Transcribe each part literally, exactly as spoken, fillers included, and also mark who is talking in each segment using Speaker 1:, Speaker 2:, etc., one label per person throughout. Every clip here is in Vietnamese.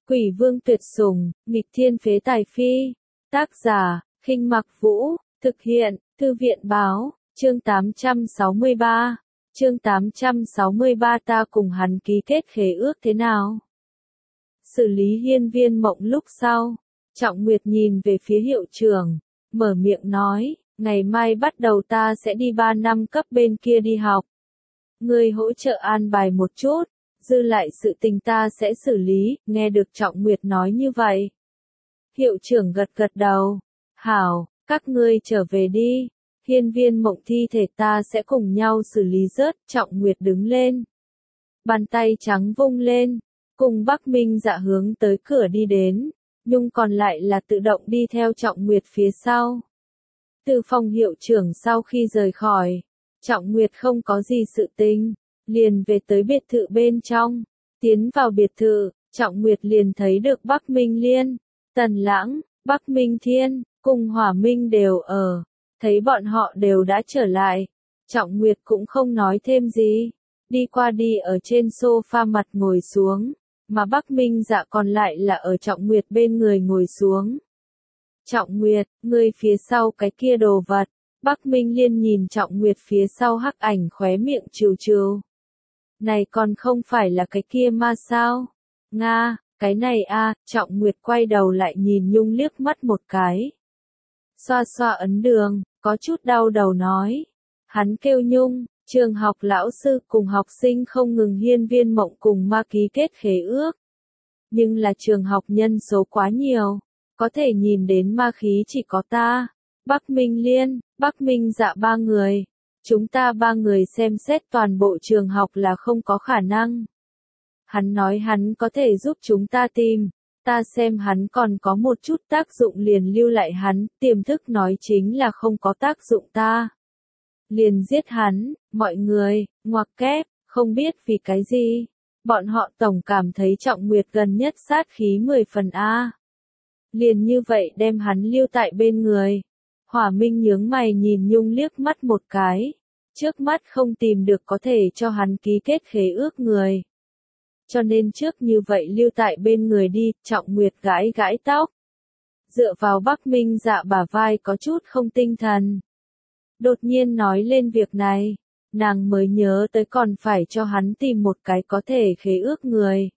Speaker 1: Quỷ vương tuyệt sủng, nghịch thiên phế tài phi. Tác giả, Khinh Mặc Vũ, thực hiện, Thư viện báo, chương tám trăm sáu mươi ba. Chương tám trăm sáu mươi ba ta cùng hắn ký kết khế ước thế nào? Xử lý hiên viên mộng lúc sau, Trọng Nguyệt nhìn về phía hiệu trưởng, mở miệng nói, ngày mai bắt đầu ta sẽ đi ba năm cấp bên kia đi học. Ngươi hỗ trợ an bài một chút, dư lại sự tình ta sẽ xử lý, nghe được Trọng Nguyệt nói như vậy. Hiệu trưởng gật gật đầu, hảo, các ngươi trở về đi, hiên viên mộng thi thể ta sẽ cùng nhau xử lý rớt. Trọng Nguyệt đứng lên, bàn tay trắng vung lên, cùng Bắc Minh Dạ hướng tới cửa đi đến, Nhung còn lại là tự động đi theo Trọng Nguyệt phía sau. Từ phòng hiệu trưởng sau khi rời khỏi, Trọng Nguyệt không có gì sự tình, liền về tới biệt thự bên trong. Tiến vào biệt thự, Trọng Nguyệt liền thấy được Bắc Minh Liên, Tần Lãng, Bắc Minh Thiên, cùng Hỏa Minh đều ở. Thấy bọn họ đều đã trở lại, Trọng Nguyệt cũng không nói thêm gì, đi qua đi ở trên sofa mặt ngồi xuống, mà Bắc Minh Dạ còn lại là ở Trọng Nguyệt bên người ngồi xuống. Trọng Nguyệt, ngươi phía sau cái kia đồ vật. Bắc Minh Liên nhìn Trọng Nguyệt phía sau hắc ảnh khóe miệng trừ trừ. Này còn không phải là cái kia ma sao? Nga, cái này a. Trọng Nguyệt quay đầu lại nhìn Nhung liếc mắt một cái. Xoa xoa ấn đường, có chút đau đầu nói. Hắn kêu Nhung, trường học lão sư cùng học sinh không ngừng hiên viên mộng cùng ma ký kết khế ước. Nhưng là trường học nhân số quá nhiều, có thể nhìn đến ma khí chỉ có ta, Bắc Minh Liên, Bắc Minh Dạ ba người. Chúng ta ba người xem xét toàn bộ trường học là không có khả năng. Hắn nói hắn có thể giúp chúng ta tìm, ta xem hắn còn có một chút tác dụng liền lưu lại hắn, tiềm thức nói chính là không có tác dụng ta. Liền giết hắn, mọi người, ngoặc kép, không biết vì cái gì. Bọn họ tổng cảm thấy Trọng Nguyệt gần nhất sát khí mười phần A. Liền như vậy đem hắn lưu tại bên người. Hỏa Minh nhướng mày nhìn Nhung liếc mắt một cái. Trước mắt không tìm được có thể cho hắn ký kết khế ước người. Cho nên trước như vậy lưu tại bên người đi, Trọng Nguyệt gãi gãi tóc. Dựa vào Bắc Minh Dạ bả vai có chút không tinh thần. Đột nhiên nói lên việc này, nàng mới nhớ tới còn phải cho hắn tìm một cái có thể khế ước người.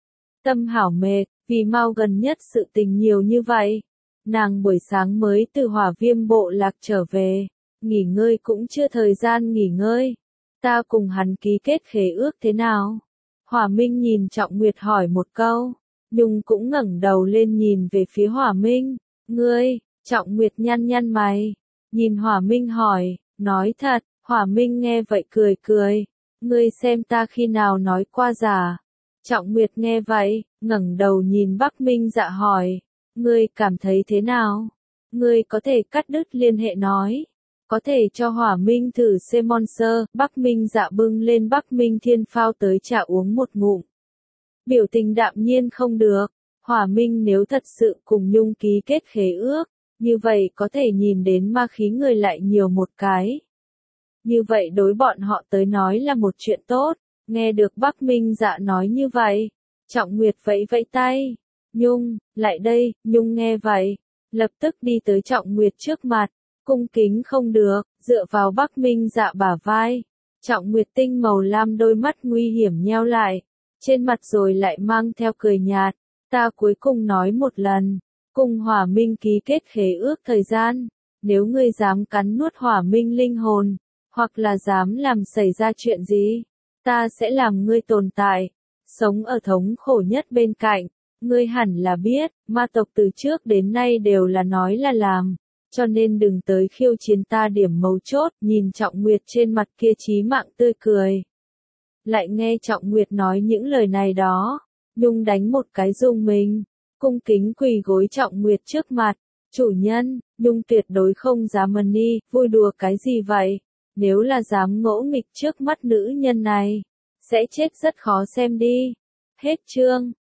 Speaker 1: Tâm hảo mệt, vì mau gần nhất sự tình nhiều như vậy. Nàng buổi sáng mới từ Hỏa Viêm bộ lạc trở về, nghỉ ngơi cũng chưa thời gian nghỉ ngơi. Ta cùng hắn ký kết khế ước thế nào? Hỏa Minh nhìn Trọng Nguyệt hỏi một câu, Nhung cũng ngẩng đầu lên nhìn về phía Hỏa Minh. Ngươi, Trọng Nguyệt nhăn nhăn mày, nhìn Hỏa Minh hỏi, nói thật. Hỏa Minh nghe vậy cười cười, ngươi xem ta khi nào nói qua giả. Trọng Nguyệt nghe vậy, ngẩng đầu nhìn Bắc Minh Dạ hỏi, ngươi cảm thấy thế nào? Ngươi có thể cắt đứt liên hệ nói, có thể cho Hỏa Minh thử xem monster. Bắc Minh Dạ bưng lên Bắc Minh Thiên phao tới trà uống một ngụm. Biểu tình đạm nhiên không được, Hỏa Minh nếu thật sự cùng Nhung ký kết khế ước, như vậy có thể nhìn đến ma khí người lại nhiều một cái. Như vậy đối bọn họ tới nói là một chuyện tốt. Nghe được Bắc Minh Dạ nói như vậy, Trọng Nguyệt vẫy vẫy tay. Nhung, lại đây. Nhung nghe vậy, lập tức đi tới Trọng Nguyệt trước mặt, cung kính không được, dựa vào Bắc Minh Dạ bả vai. Trọng Nguyệt tinh màu lam đôi mắt nguy hiểm nheo lại, trên mặt rồi lại mang theo cười nhạt. Ta cuối cùng nói một lần, cùng Hỏa Minh ký kết khế ước thời gian, nếu ngươi dám cắn nuốt Hỏa Minh linh hồn, hoặc là dám làm xảy ra chuyện gì, ta sẽ làm ngươi tồn tại, sống ở thống khổ nhất bên cạnh. Ngươi hẳn là biết, ma tộc từ trước đến nay đều là nói là làm, cho nên đừng tới khiêu chiến ta điểm mấu chốt. Nhìn Trọng Nguyệt trên mặt kia chí mạng tươi cười. Lại nghe Trọng Nguyệt nói những lời này đó, Nhung đánh một cái rung mình, cung kính quỳ gối Trọng Nguyệt trước mặt. Chủ nhân, Nhung tuyệt đối không dám ân y, vui đùa cái gì vậy? Nếu là dám ngỗ nghịch trước mắt nữ nhân này, sẽ chết rất khó xem đi. Hết chương.